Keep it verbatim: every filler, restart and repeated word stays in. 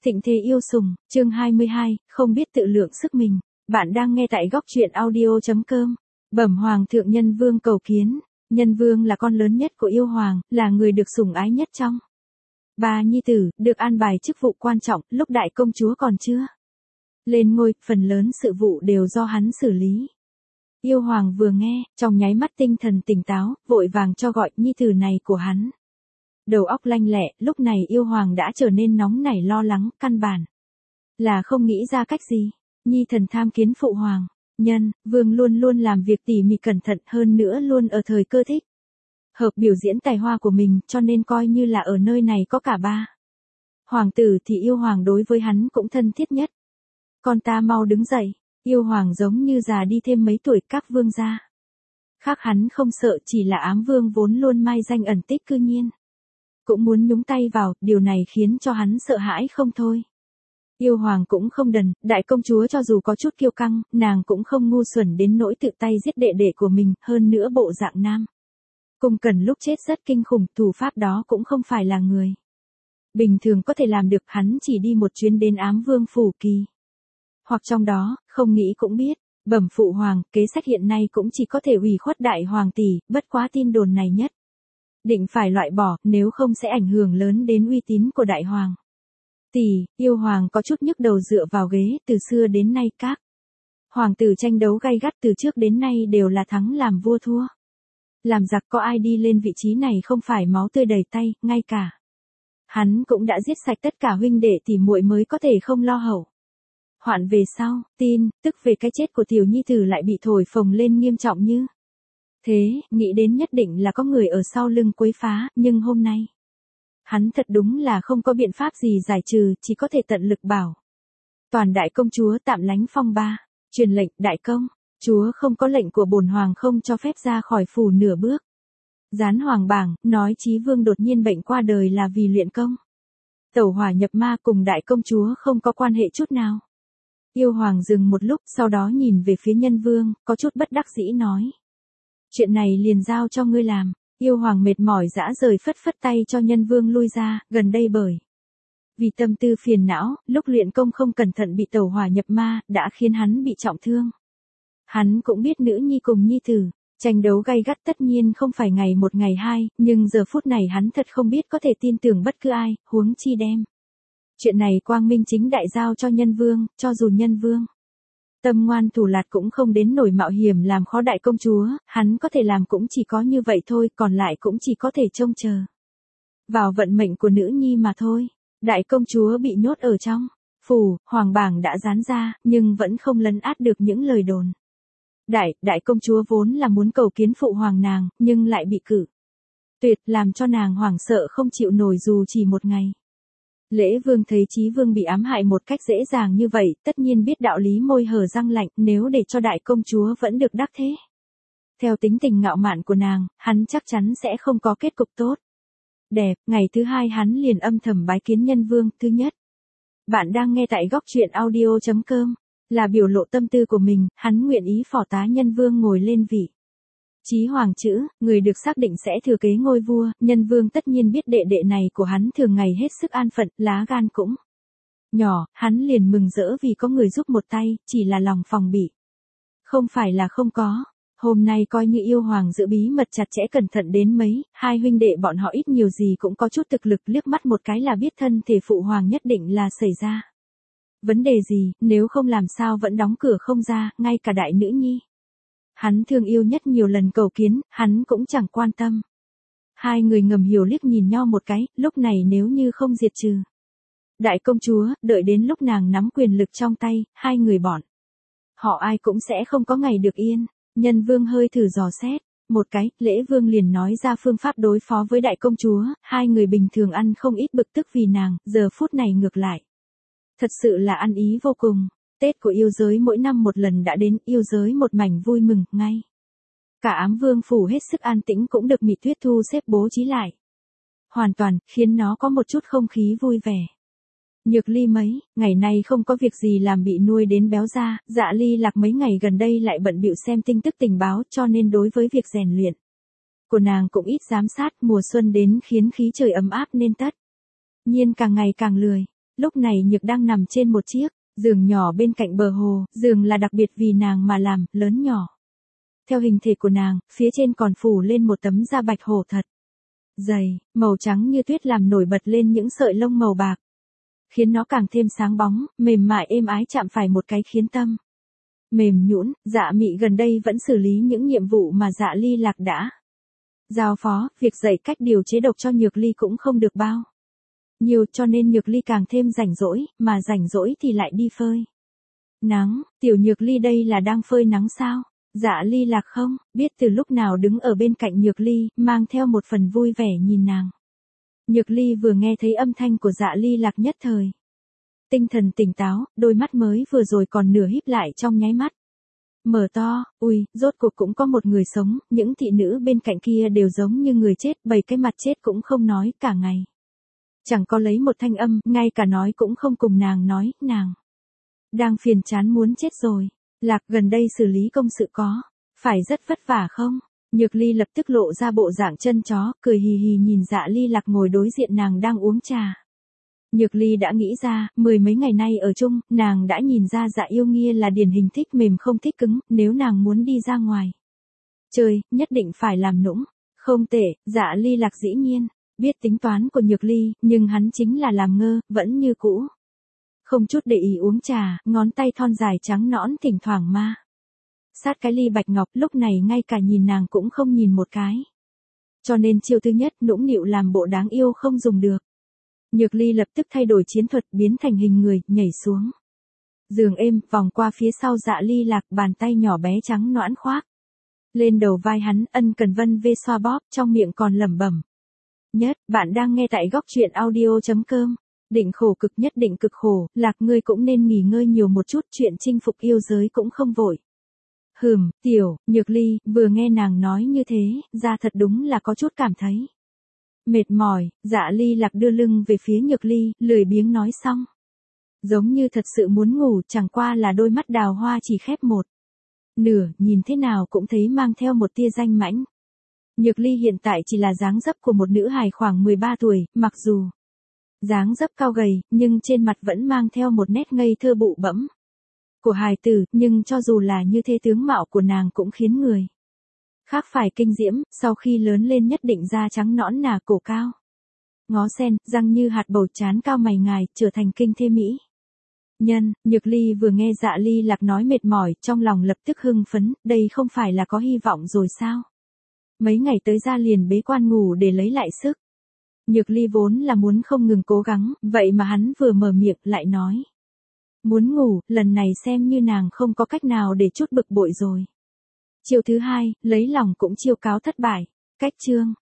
Thịnh thế yêu sùng, chương hai mươi hai, không biết tự lượng sức mình. Bạn đang nghe tại góc truyện audio chấm com. Bẩm Hoàng thượng Nhân Vương cầu kiến. Nhân Vương là con lớn nhất của yêu hoàng, là người được sủng ái nhất trong ba nhi tử, được an bài chức vụ quan trọng, lúc đại công chúa còn chưa lên ngôi, phần lớn sự vụ đều do hắn xử lý. Yêu hoàng vừa nghe, trong nháy mắt tinh thần tỉnh táo, vội vàng cho gọi nhi tử này của hắn. Đầu óc lanh lẹ, lúc này yêu hoàng đã trở nên nóng nảy lo lắng, căn bản là không nghĩ ra cách gì. Nhi thần tham kiến phụ hoàng. Nhân, vương luôn luôn làm việc tỉ mỉ cẩn thận, hơn nữa luôn ở thời cơ thích hợp biểu diễn tài hoa của mình, cho nên coi như là ở nơi này có cả ba hoàng tử thì yêu hoàng đối với hắn cũng thân thiết nhất. Con ta mau đứng dậy. Yêu hoàng giống như già đi thêm mấy tuổi, các vương gia khác hắn không sợ, chỉ là ám vương vốn luôn mai danh ẩn tích cư nhiên cũng muốn nhúng tay vào, điều này khiến cho hắn sợ hãi không thôi. Yêu hoàng cũng không đần, đại công chúa cho dù có chút kiêu căng, nàng cũng không ngu xuẩn đến nỗi tự tay giết đệ đệ của mình, hơn nữa bộ dạng nam cung cần lúc chết rất kinh khủng, thủ pháp đó cũng không phải là người bình thường có thể làm được. Hắn chỉ đi một chuyến đến ám vương phủ kỳ hoặc trong đó, không nghĩ cũng biết. Bẩm phụ hoàng, kế sách hiện nay cũng chỉ có thể ủy khuất đại hoàng tỷ, bất quá tin đồn này nhất định phải loại bỏ, nếu không sẽ ảnh hưởng lớn đến uy tín của đại hoàng tỷ. Yêu hoàng có chút nhức đầu dựa vào ghế, từ xưa đến nay các hoàng tử tranh đấu gay gắt, từ trước đến nay đều là thắng làm vua thua làm giặc, có ai đi lên vị trí này không phải máu tươi đầy tay, ngay cả hắn cũng đã giết sạch tất cả huynh đệ tỷ muội mới có thể không lo hậu hoạn về sau. Tin tức về cái chết của tiểu nhi tử lại bị thổi phồng lên nghiêm trọng như thế, nghĩ đến nhất định là có người ở sau lưng quấy phá, nhưng hôm nay hắn thật đúng là không có biện pháp gì giải trừ, chỉ có thể tận lực bảo toàn đại công chúa tạm lánh phong ba. Truyền lệnh, đại công chúa không có lệnh của bổn hoàng không cho phép ra khỏi phủ nửa bước. Gián hoàng bảng, nói Chí Vương đột nhiên bệnh qua đời là vì luyện công tẩu hỏa nhập ma, cùng đại công chúa không có quan hệ chút nào. Yêu hoàng dừng một lúc, sau đó nhìn về phía Nhân Vương, có chút bất đắc dĩ nói. Chuyện này liền giao cho ngươi làm. Yêu hoàng mệt mỏi dã rời, phất phất tay cho Nhân Vương lui ra. Gần đây bởi vì tâm tư phiền não, lúc luyện công không cẩn thận bị tẩu hỏa nhập ma, đã khiến hắn bị trọng thương. Hắn cũng biết nữ nhi cùng nhi tử tranh đấu gay gắt tất nhiên không phải ngày một ngày hai, nhưng giờ phút này hắn thật không biết có thể tin tưởng bất cứ ai, huống chi đem chuyện này quang minh chính đại giao cho Nhân Vương. Cho dù Nhân Vương tâm ngoan thủ lạt cũng không đến nổi mạo hiểm làm khó đại công chúa, hắn có thể làm cũng chỉ có như vậy thôi, còn lại cũng chỉ có thể trông chờ vào vận mệnh của nữ nhi mà thôi. Đại công chúa bị nhốt ở trong phủ, hoàng bảng đã dán ra, nhưng vẫn không lấn át được những lời đồn. Đại, đại công chúa vốn là muốn cầu kiến phụ hoàng nàng, nhưng lại bị cử tuyệt, làm cho nàng hoảng sợ không chịu nổi dù chỉ một ngày. Lễ Vương thấy Chí Vương bị ám hại một cách dễ dàng như vậy, tất nhiên biết đạo lý, môi hở răng lạnh, nếu để cho đại công chúa vẫn được đắc thế theo tính tình ngạo mạn của nàng, hắn chắc chắn sẽ không có kết cục tốt đẹp. Ngày thứ hai hắn liền âm thầm bái kiến Nhân Vương. Thứ nhất, bạn đang nghe tại góc truyện audio chấm com, là biểu lộ tâm tư của mình, hắn nguyện ý phò tá Nhân Vương ngồi lên vị Chí hoàng chữ, người được xác định sẽ thừa kế ngôi vua. Nhân Vương tất nhiên biết đệ đệ này của hắn thường ngày hết sức an phận, lá gan cũng nhỏ, hắn liền mừng rỡ vì có người giúp một tay, chỉ là lòng phòng bị không phải là không có. Hôm nay coi như yêu hoàng giữ bí mật chặt chẽ cẩn thận đến mấy, hai huynh đệ bọn họ ít nhiều gì cũng có chút thực lực, liếc mắt một cái là biết thân thể phụ hoàng nhất định là xảy ra vấn đề gì, nếu không làm sao vẫn đóng cửa không ra, ngay cả đại nữ nhi hắn thương yêu nhất nhiều lần cầu kiến, hắn cũng chẳng quan tâm. Hai người ngầm hiểu liếc nhìn nhau một cái, lúc này nếu như không diệt trừ đại công chúa, đợi đến lúc nàng nắm quyền lực trong tay, hai người bọn họ ai cũng sẽ không có ngày được yên. Nhân Vương hơi thử dò xét một cái, Lễ Vương liền nói ra phương pháp đối phó với đại công chúa. Hai người bình thường ăn không ít bực tức vì nàng, giờ phút này ngược lại thật sự là ăn ý vô cùng. Tết của yêu giới mỗi năm một lần đã đến, yêu giới một mảnh vui mừng, ngay cả ám vương phủ hết sức an tĩnh cũng được Mị Tuyết thu xếp bố trí lại hoàn toàn, khiến nó có một chút không khí vui vẻ. Nhược Ly mấy ngày nay không có việc gì làm bị nuôi đến béo ra, Dạ Ly Lạc mấy ngày gần đây lại bận bịu xem tin tức tình báo, cho nên đối với việc rèn luyện của nàng cũng ít giám sát. Mùa xuân đến khiến khí trời ấm áp nên tất nhiên càng ngày càng lười. Lúc này Nhược đang nằm trên một chiếc giường nhỏ bên cạnh bờ hồ, giường là đặc biệt vì nàng mà làm, lớn nhỏ. Theo hình thể của nàng, phía trên còn phủ lên một tấm da bạch hổ thật dày, màu trắng như tuyết làm nổi bật lên những sợi lông màu bạc, khiến nó càng thêm sáng bóng, mềm mại êm ái chạm phải một cái khiến tâm mềm nhũn. Dạ Mị gần đây vẫn xử lý những nhiệm vụ mà Dạ Ly Lạc đã giao phó, việc dạy cách điều chế độc cho Nhược Ly cũng không được bao nhiều, cho nên Nhược Ly càng thêm rảnh rỗi, mà rảnh rỗi thì lại đi phơi nắng. Tiểu Nhược Ly đây là đang phơi nắng sao? Dạ Ly Lạc không biết từ lúc nào đứng ở bên cạnh Nhược Ly, mang theo một phần vui vẻ nhìn nàng. Nhược Ly vừa nghe thấy âm thanh của Dạ Ly Lạc nhất thời tinh thần tỉnh táo, đôi mắt mới vừa rồi còn nửa híp lại trong nháy mắt mở to. Ui, rốt cuộc cũng có một người sống, những thị nữ bên cạnh kia đều giống như người chết, bày cái mặt chết cũng không nói cả ngày. Chẳng có lấy một thanh âm, ngay cả nói cũng không cùng nàng nói, nàng đang phiền chán muốn chết rồi. Lạc gần đây xử lý công sự có phải rất vất vả không? Nhược Ly lập tức lộ ra bộ dạng chân chó, cười hì hì nhìn Dạ Ly Lạc ngồi đối diện nàng đang uống trà. Nhược Ly đã nghĩ ra, mười mấy ngày nay ở chung, nàng đã nhìn ra Dạ Yêu Nghiê là điển hình thích mềm không thích cứng, nếu nàng muốn đi ra ngoài chơi, nhất định phải làm nũng. Không tệ, Dạ Ly Lạc dĩ nhiên biết tính toán của Nhược Ly, nhưng hắn chính là làm ngơ, vẫn như cũ không chút để ý uống trà, ngón tay thon dài trắng nõn thỉnh thoảng ma sát cái ly bạch ngọc, lúc này ngay cả nhìn nàng cũng không nhìn một cái. Cho nên chiêu thứ nhất, nũng nịu làm bộ đáng yêu không dùng được. Nhược Ly lập tức thay đổi chiến thuật, biến thành hình người, nhảy xuống giường êm, vòng qua phía sau Dạ Ly Lạc, bàn tay nhỏ bé trắng nõn khoác lên đầu vai hắn, ân cần vân vê xoa bóp, trong miệng còn lẩm bẩm. Nhất, bạn đang nghe tại góc truyện audio.com. Định khổ cực nhất định cực khổ, Lạc ngươi cũng nên nghỉ ngơi nhiều một chút, chuyện chinh phục yêu giới cũng không vội. Hừm, tiểu, Nhược Ly, vừa nghe nàng nói như thế, ra thật đúng là có chút cảm thấy mệt mỏi. Dạ Ly Lạc đưa lưng về phía Nhược Ly, lười biếng nói xong. Giống như thật sự muốn ngủ, chẳng qua là đôi mắt đào hoa chỉ khép một nửa, nhìn thế nào cũng thấy mang theo một tia danh mãnh. Nhược Ly hiện tại chỉ là dáng dấp của một nữ hài khoảng mười ba tuổi, mặc dù dáng dấp cao gầy, nhưng trên mặt vẫn mang theo một nét ngây thơ bụ bẫm của hài tử, nhưng cho dù là như thế tướng mạo của nàng cũng khiến người khác phải kinh diễm, sau khi lớn lên nhất định da trắng nõn nà, cổ cao ngó sen, răng như hạt bầu, trán cao mày ngài, trở thành kinh thê mỹ nhân. Nhược Ly vừa nghe Dạ Ly Lạc nói mệt mỏi, trong lòng lập tức hưng phấn, đây không phải là có hy vọng rồi sao? Mấy ngày tới ra liền bế quan ngủ để lấy lại sức. Nhược Ly vốn là muốn không ngừng cố gắng, vậy mà hắn vừa mở miệng lại nói muốn ngủ, lần này xem như nàng không có cách nào để chút bực bội rồi. Chiêu thứ hai, lấy lòng cũng chiêu cáo thất bại. Cách chương